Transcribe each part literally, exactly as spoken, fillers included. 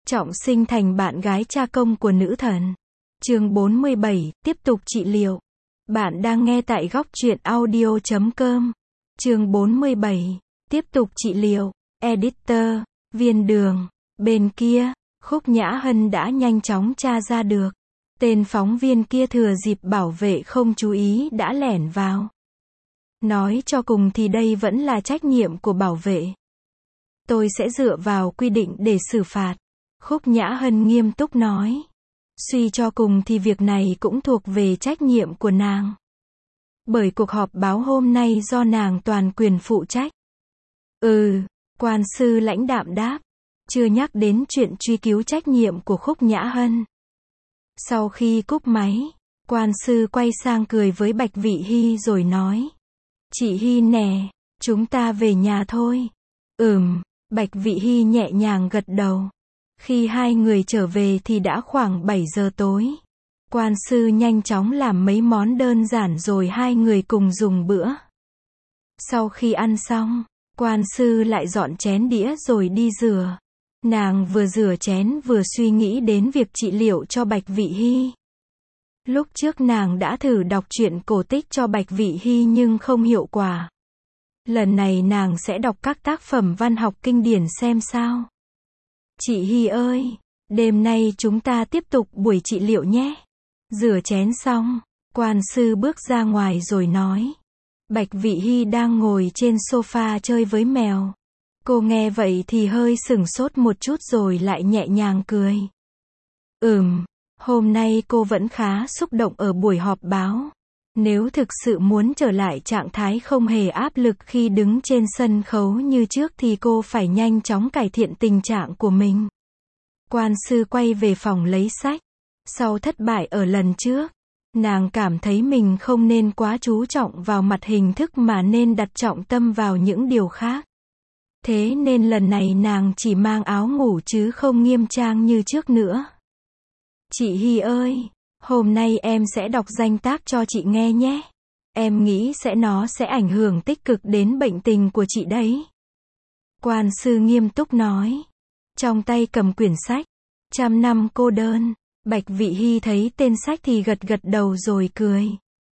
trọng sinh thành bạn gái cha công của nữ thần. Chương bốn mươi bảy, tiếp tục trị liệu. Bạn đang nghe tại góc truyện audio chấm com. Chương bốn mươi bảy, tiếp tục trị liệu. Editor, Viên Đường. Bên kia, Khúc Nhã Hân đã nhanh chóng tra ra được. Tên phóng viên kia thừa dịp bảo vệ không chú ý đã lẻn vào. Nói cho cùng thì đây vẫn là trách nhiệm của bảo vệ. Tôi sẽ dựa vào quy định để xử phạt. Khúc Nhã Hân nghiêm túc nói. Suy cho cùng thì việc này cũng thuộc về trách nhiệm của nàng. Bởi cuộc họp báo hôm nay do nàng toàn quyền phụ trách. Ừ, quan sư lãnh đạm đáp. Chưa nhắc đến chuyện truy cứu trách nhiệm của Khúc Nhã Hân. Sau khi cúp máy, quan sư quay sang cười với Bạch Vị Hy rồi nói. Chị Hy nè, chúng ta về nhà thôi. Ừm, Bạch Vị Hy nhẹ nhàng gật đầu. Khi hai người trở về thì đã khoảng bảy giờ tối. Quan sư nhanh chóng làm mấy món đơn giản rồi hai người cùng dùng bữa. Sau khi ăn xong, quan sư lại dọn chén đĩa rồi đi rửa. Nàng vừa rửa chén vừa suy nghĩ đến việc trị liệu cho Bạch Vị Hy. Lúc trước nàng đã thử đọc truyện cổ tích cho Bạch Vị Hy nhưng không hiệu quả. Lần này nàng sẽ đọc các tác phẩm văn học kinh điển xem sao. Chị Hy ơi, đêm nay chúng ta tiếp tục buổi trị liệu nhé. Rửa chén xong, quan sư bước ra ngoài rồi nói. Bạch Vị Hy đang ngồi trên sofa chơi với mèo. Cô nghe vậy thì hơi sửng sốt một chút rồi lại nhẹ nhàng cười. Ừm, hôm nay cô vẫn khá xúc động ở buổi họp báo. Nếu thực sự muốn trở lại trạng thái không hề áp lực khi đứng trên sân khấu như trước thì cô phải nhanh chóng cải thiện tình trạng của mình. Quan sư quay về phòng lấy sách. Sau thất bại ở lần trước, nàng cảm thấy mình không nên quá chú trọng vào mặt hình thức mà nên đặt trọng tâm vào những điều khác. Thế nên lần này nàng chỉ mang áo ngủ chứ không nghiêm trang như trước nữa. Chị Hy ơi, hôm nay em sẽ đọc danh tác cho chị nghe nhé. Em nghĩ sẽ nó sẽ ảnh hưởng tích cực đến bệnh tình của chị đấy. Quan sư nghiêm túc nói. Trong tay cầm quyển sách, Trăm năm cô đơn. Bạch Vị Hy thấy tên sách thì gật gật đầu rồi cười.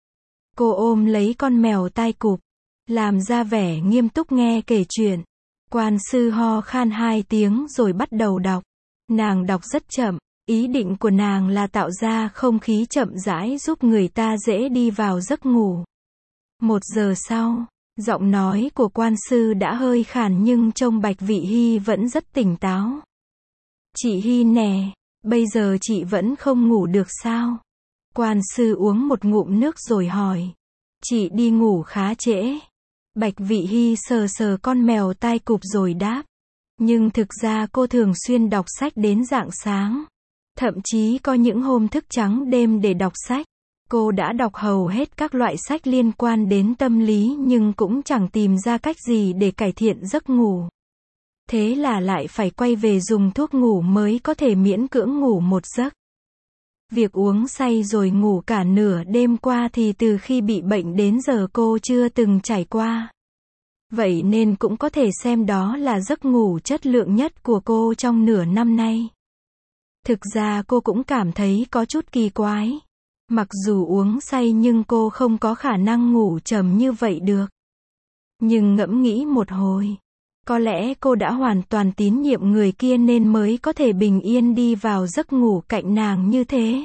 Cô ôm lấy con mèo tai cụp, làm ra vẻ nghiêm túc nghe kể chuyện. Quan sư ho khan hai tiếng rồi bắt đầu đọc. Nàng đọc rất chậm, ý định của nàng là tạo ra không khí chậm rãi giúp người ta dễ đi vào giấc ngủ. Một giờ sau, giọng nói của quan sư đã hơi khàn nhưng trông Bạch Vị Hy vẫn rất tỉnh táo. Chị Hy nè, bây giờ chị vẫn không ngủ được sao? Quan sư uống một ngụm nước rồi hỏi. Chị đi ngủ khá trễ. Bạch Vị Hy sờ sờ con mèo tai cụp rồi đáp. Nhưng thực ra cô thường xuyên đọc sách đến rạng sáng. Thậm chí có những hôm thức trắng đêm để đọc sách. Cô đã đọc hầu hết các loại sách liên quan đến tâm lý nhưng cũng chẳng tìm ra cách gì để cải thiện giấc ngủ. Thế là lại phải quay về dùng thuốc ngủ mới có thể miễn cưỡng ngủ một giấc. Việc uống say rồi ngủ cả nửa đêm qua thì từ khi bị bệnh đến giờ cô chưa từng trải qua. Vậy nên cũng có thể xem đó là giấc ngủ chất lượng nhất của cô trong nửa năm nay. Thực ra cô cũng cảm thấy có chút kỳ quái. Mặc dù uống say nhưng cô không có khả năng ngủ trầm như vậy được. Nhưng ngẫm nghĩ một hồi, có lẽ cô đã hoàn toàn tín nhiệm người kia nên mới có thể bình yên đi vào giấc ngủ cạnh nàng như thế.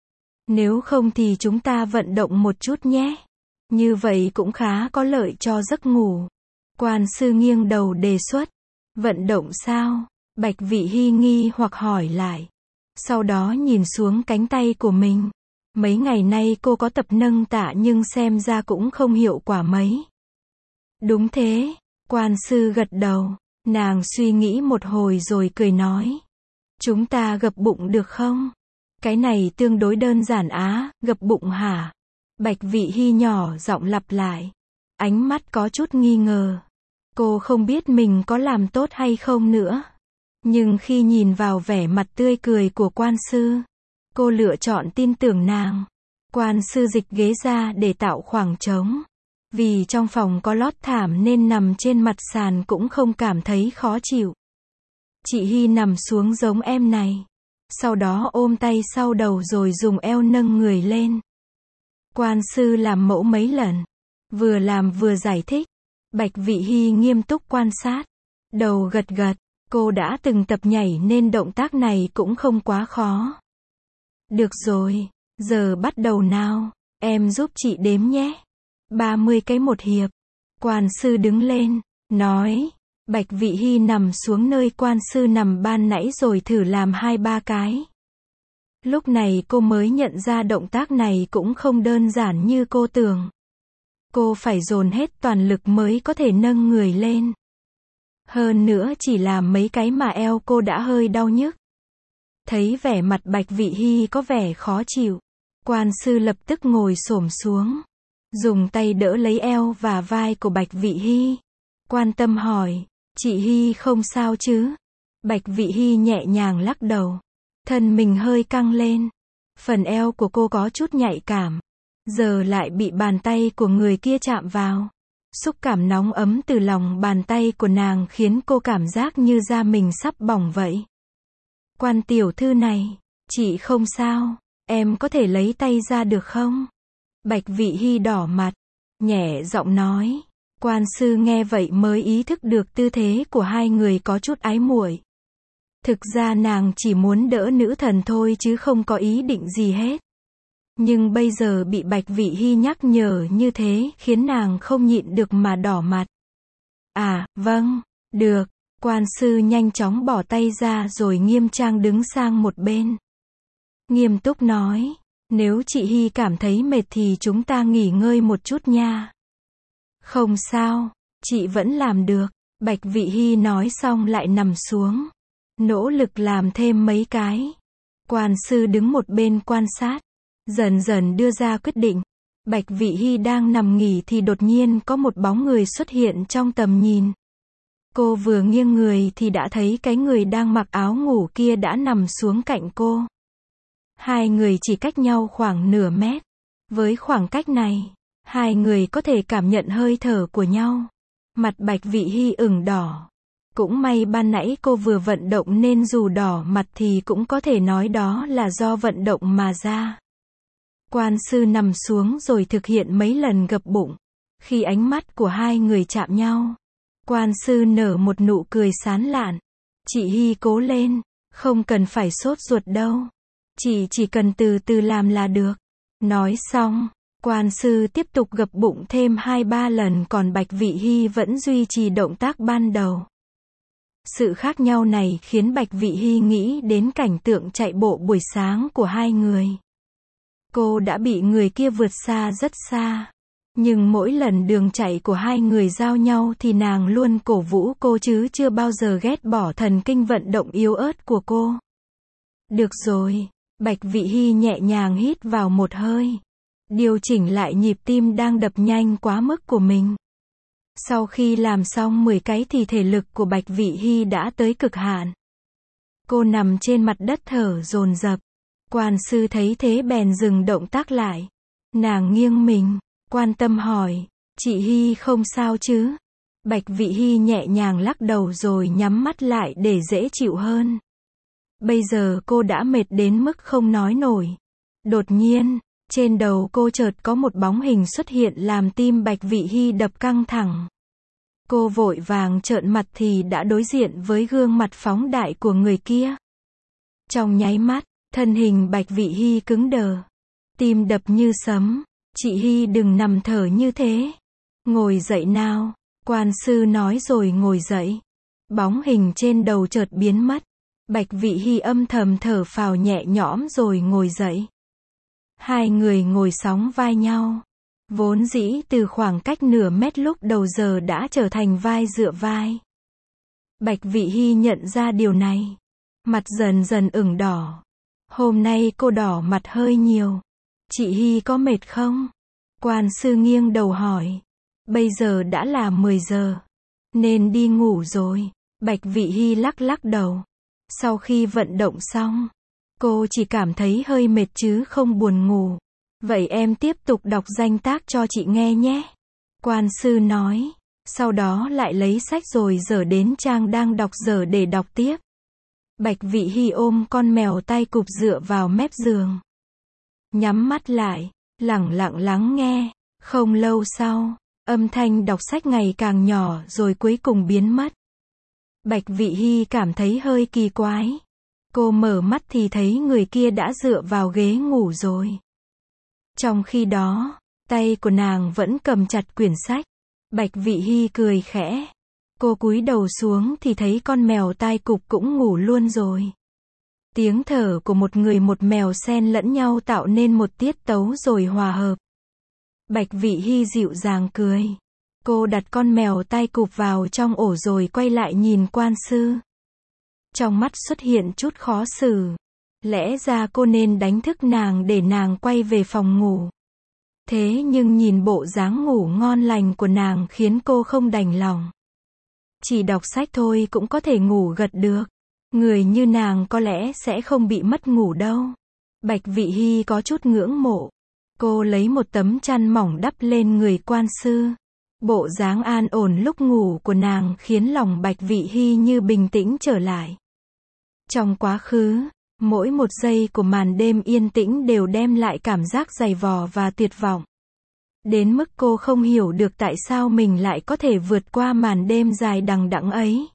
Nếu không thì chúng ta vận động một chút nhé. Như vậy cũng khá có lợi cho giấc ngủ. Quan sư nghiêng đầu đề xuất. Vận động sao? Bạch Vị Hy nghi hoặc hỏi lại. Sau đó nhìn xuống cánh tay của mình. Mấy ngày nay cô có tập nâng tạ nhưng xem ra cũng không hiệu quả mấy. Đúng thế. Quan sư gật đầu. Nàng suy nghĩ một hồi rồi cười nói. Chúng ta gập bụng được không? Cái này tương đối đơn giản á, gập bụng hả? Bạch Vị Hy nhỏ giọng lặp lại. Ánh mắt có chút nghi ngờ. Cô không biết mình có làm tốt hay không nữa. Nhưng khi nhìn vào vẻ mặt tươi cười của quan sư, cô lựa chọn tin tưởng nàng. Quan sư dịch ghế ra để tạo khoảng trống. Vì trong phòng có lót thảm nên nằm trên mặt sàn cũng không cảm thấy khó chịu. Chị Hy nằm xuống giống em này. Sau đó ôm tay sau đầu rồi dùng eo nâng người lên. Quan sư làm mẫu mấy lần. Vừa làm vừa giải thích. Bạch Vị Hy nghiêm túc quan sát. Đầu gật gật. Cô đã từng tập nhảy nên động tác này cũng không quá khó. Được rồi. Giờ bắt đầu nào. Em giúp chị đếm nhé. ba mươi cái một hiệp. Quan sư đứng lên. Nói. Bạch Vị Hy nằm xuống nơi quan sư nằm ban nãy rồi thử làm hai ba cái. Lúc này cô mới nhận ra động tác này cũng không đơn giản như cô tưởng. Cô phải dồn hết toàn lực mới có thể nâng người lên. Hơn nữa chỉ làm mấy cái mà eo cô đã hơi đau nhức. Thấy vẻ mặt Bạch Vị Hy có vẻ khó chịu. Quan sư lập tức ngồi xổm xuống. Dùng tay đỡ lấy eo và vai của Bạch Vị Hy. Quan tâm hỏi. Chị Hy không sao chứ? Bạch Vị Hy nhẹ nhàng lắc đầu. Thân mình hơi căng lên. Phần eo của cô có chút nhạy cảm. Giờ lại bị bàn tay của người kia chạm vào. Xúc cảm nóng ấm từ lòng bàn tay của nàng khiến cô cảm giác như da mình sắp bỏng vậy. Quan tiểu thư này, chị không sao, em có thể lấy tay ra được không? Bạch Vị Hy đỏ mặt, nhẹ giọng nói. Quan sư nghe vậy mới ý thức được tư thế của hai người có chút ái muội. Thực ra nàng chỉ muốn đỡ nữ thần thôi chứ không có ý định gì hết. Nhưng bây giờ bị Bạch Vị Hy nhắc nhở như thế khiến nàng không nhịn được mà đỏ mặt. À, vâng, được. Quan sư nhanh chóng bỏ tay ra rồi nghiêm trang đứng sang một bên. Nghiêm túc nói, nếu chị Hy cảm thấy mệt thì chúng ta nghỉ ngơi một chút nha. Không sao, chị vẫn làm được. Bạch Vị Hy nói xong lại nằm xuống. Nỗ lực làm thêm mấy cái. Quan sư đứng một bên quan sát. Dần dần đưa ra quyết định. Bạch Vị Hy đang nằm nghỉ thì đột nhiên có một bóng người xuất hiện trong tầm nhìn. Cô vừa nghiêng người thì đã thấy cái người đang mặc áo ngủ kia đã nằm xuống cạnh cô. Hai người chỉ cách nhau khoảng nửa mét. Với khoảng cách này, hai người có thể cảm nhận hơi thở của nhau. Mặt Bạch Vị Hy ửng đỏ. Cũng may ban nãy cô vừa vận động nên dù đỏ mặt thì cũng có thể nói đó là do vận động mà ra. Quan sư nằm xuống rồi thực hiện mấy lần gập bụng. Khi ánh mắt của hai người chạm nhau, quan sư nở một nụ cười sán lạn. Chị Hy cố lên, không cần phải sốt ruột đâu. Chị chỉ cần từ từ làm là được. Nói xong, quan sư tiếp tục gập bụng thêm hai ba lần còn Bạch Vị Hy vẫn duy trì động tác ban đầu. Sự khác nhau này khiến Bạch Vị Hy nghĩ đến cảnh tượng chạy bộ buổi sáng của hai người. Cô đã bị người kia vượt xa rất xa. Nhưng mỗi lần đường chạy của hai người giao nhau thì nàng luôn cổ vũ cô chứ chưa bao giờ ghét bỏ thần kinh vận động yếu ớt của cô. Được rồi, Bạch Vị Hy nhẹ nhàng hít vào một hơi. Điều chỉnh lại nhịp tim đang đập nhanh quá mức của mình. Sau khi làm xong mười cái thì thể lực của Bạch Vị Hy đã tới cực hạn. Cô nằm trên mặt đất thở dồn dập. Quan sư thấy thế bèn dừng động tác lại. Nàng nghiêng mình, quan tâm hỏi, chị Hy không sao chứ? Bạch Vị Hy nhẹ nhàng lắc đầu rồi nhắm mắt lại để dễ chịu hơn. Bây giờ cô đã mệt đến mức không nói nổi. Đột nhiên, trên đầu cô chợt có một bóng hình xuất hiện làm tim Bạch Vị Hy đập căng thẳng. Cô vội vàng trợn mặt thì đã đối diện với gương mặt phóng đại của người kia. Trong nháy mắt, thân hình Bạch Vị Hy cứng đờ. Tim đập như sấm. Chị Hy đừng nằm thở như thế. Ngồi dậy nào. Quan sư nói rồi ngồi dậy. Bóng hình trên đầu chợt biến mất. Bạch Vị Hy âm thầm thở phào nhẹ nhõm rồi ngồi dậy. Hai người ngồi sóng vai nhau. Vốn dĩ từ khoảng cách nửa mét lúc đầu giờ đã trở thành vai dựa vai. Bạch Vị Hy nhận ra điều này. Mặt dần dần ửng đỏ. Hôm nay cô đỏ mặt hơi nhiều. Chị Hy có mệt không? Quan sư nghiêng đầu hỏi. Bây giờ đã là mười giờ. Nên đi ngủ rồi. Bạch Vị Hy lắc lắc đầu. Sau khi vận động xong, cô chỉ cảm thấy hơi mệt chứ không buồn ngủ. Vậy em tiếp tục đọc danh tác cho chị nghe nhé. Quan sư nói. Sau đó lại lấy sách rồi dở đến trang đang đọc dở để đọc tiếp. Bạch Vị Hi ôm con mèo tay cụp dựa vào mép giường. Nhắm mắt lại, lẳng lặng lắng nghe. Không lâu sau, âm thanh đọc sách ngày càng nhỏ rồi cuối cùng biến mất. Bạch Vị Hi cảm thấy hơi kỳ quái. Cô mở mắt thì thấy người kia đã dựa vào ghế ngủ rồi. Trong khi đó, tay của nàng vẫn cầm chặt quyển sách. Bạch Vị Hi cười khẽ. Cô cúi đầu xuống thì thấy con mèo tai cụp cũng ngủ luôn rồi. Tiếng thở của một người một mèo xen lẫn nhau tạo nên một tiết tấu rồi hòa hợp. Bạch Vị Hi dịu dàng cười. Cô đặt con mèo tai cụp vào trong ổ rồi quay lại nhìn quan sư. Trong mắt xuất hiện chút khó xử. Lẽ ra cô nên đánh thức nàng để nàng quay về phòng ngủ. Thế nhưng nhìn bộ dáng ngủ ngon lành của nàng khiến cô không đành lòng. Chỉ đọc sách thôi cũng có thể ngủ gật được. Người như nàng có lẽ sẽ không bị mất ngủ đâu. Bạch Vị Hi có chút ngưỡng mộ. Cô lấy một tấm chăn mỏng đắp lên người quan sư. Bộ dáng an ổn lúc ngủ của nàng khiến lòng Bạch Vị Hi như bình tĩnh trở lại. Trong quá khứ, mỗi một giây của màn đêm yên tĩnh đều đem lại cảm giác dày vò và tuyệt vọng. Đến mức cô không hiểu được tại sao mình lại có thể vượt qua màn đêm dài đằng đẵng ấy.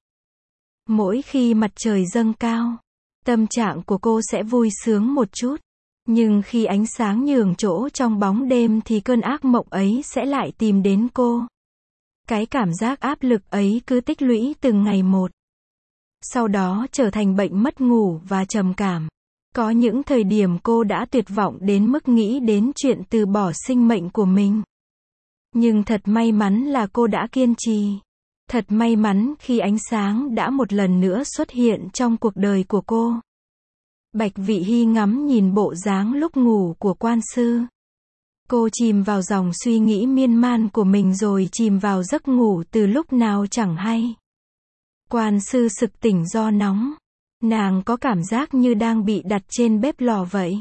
Mỗi khi mặt trời dâng cao, tâm trạng của cô sẽ vui sướng một chút. Nhưng khi ánh sáng nhường chỗ trong bóng đêm thì cơn ác mộng ấy sẽ lại tìm đến cô. Cái cảm giác áp lực ấy cứ tích lũy từng ngày một. Sau đó trở thành bệnh mất ngủ và trầm cảm. Có những thời điểm cô đã tuyệt vọng đến mức nghĩ đến chuyện từ bỏ sinh mệnh của mình. Nhưng thật may mắn là cô đã kiên trì. Thật may mắn khi ánh sáng đã một lần nữa xuất hiện trong cuộc đời của cô. Bạch Vị Hi ngắm nhìn bộ dáng lúc ngủ của quan sư. Cô chìm vào dòng suy nghĩ miên man của mình rồi chìm vào giấc ngủ từ lúc nào chẳng hay. Quan sư sực tỉnh do nóng. Nàng có cảm giác như đang bị đặt trên bếp lò vậy.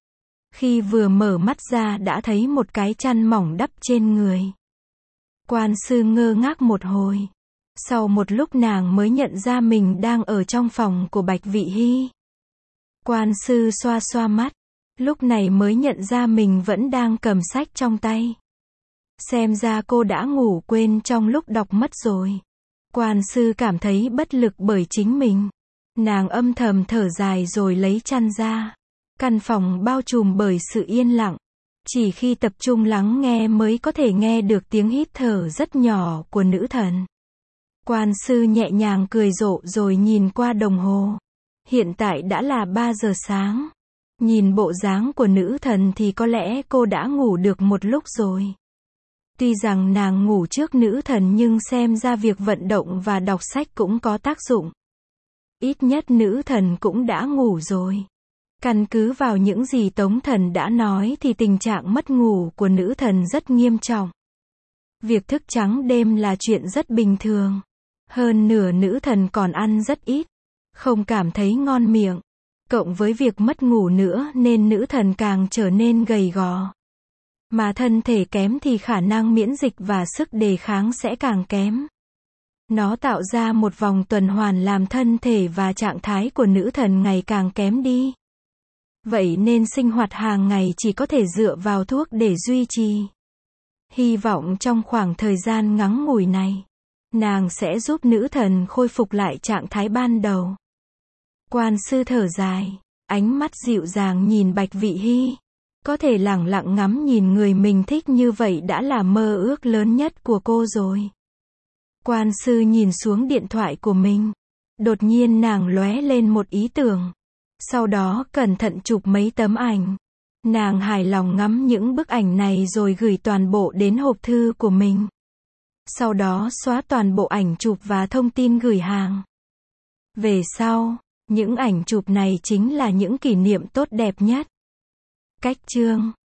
Khi vừa mở mắt ra đã thấy một cái chăn mỏng đắp trên người. Quan sư ngơ ngác một hồi. Sau một lúc nàng mới nhận ra mình đang ở trong phòng của Bạch Vị Hi. Quan sư xoa xoa mắt. Lúc này mới nhận ra mình vẫn đang cầm sách trong tay. Xem ra cô đã ngủ quên trong lúc đọc mất rồi. Quan sư cảm thấy bất lực bởi chính mình. Nàng âm thầm thở dài rồi lấy chăn ra. Căn phòng bao trùm bởi sự yên lặng. Chỉ khi tập trung lắng nghe mới có thể nghe được tiếng hít thở rất nhỏ của nữ thần. Quan sư nhẹ nhàng cười rộ rồi nhìn qua đồng hồ. Hiện tại đã là ba giờ sáng. Nhìn bộ dáng của nữ thần thì có lẽ cô đã ngủ được một lúc rồi. Tuy rằng nàng ngủ trước nữ thần nhưng xem ra việc vận động và đọc sách cũng có tác dụng. Ít nhất nữ thần cũng đã ngủ rồi. Căn cứ vào những gì Tống Thần đã nói thì tình trạng mất ngủ của nữ thần rất nghiêm trọng. Việc thức trắng đêm là chuyện rất bình thường. Hơn nửa nữ thần còn ăn rất ít. Không cảm thấy ngon miệng. Cộng với việc mất ngủ nữa nên nữ thần càng trở nên gầy gò. Mà thân thể kém thì khả năng miễn dịch và sức đề kháng sẽ càng kém. Nó tạo ra một vòng tuần hoàn làm thân thể và trạng thái của nữ thần ngày càng kém đi. Vậy nên sinh hoạt hàng ngày chỉ có thể dựa vào thuốc để duy trì. Hy vọng trong khoảng thời gian ngắn ngủi này, nàng sẽ giúp nữ thần khôi phục lại trạng thái ban đầu. Quan sư thở dài, ánh mắt dịu dàng nhìn Bạch Vị Hi. Có thể lẳng lặng ngắm nhìn người mình thích như vậy đã là mơ ước lớn nhất của cô rồi. Quan sư nhìn xuống điện thoại của mình. Đột nhiên nàng lóe lên một ý tưởng. Sau đó cẩn thận chụp mấy tấm ảnh. Nàng hài lòng ngắm những bức ảnh này rồi gửi toàn bộ đến hộp thư của mình. Sau đó xóa toàn bộ ảnh chụp và thông tin gửi hàng. Về sau, những ảnh chụp này chính là những kỷ niệm tốt đẹp nhất. Cách chương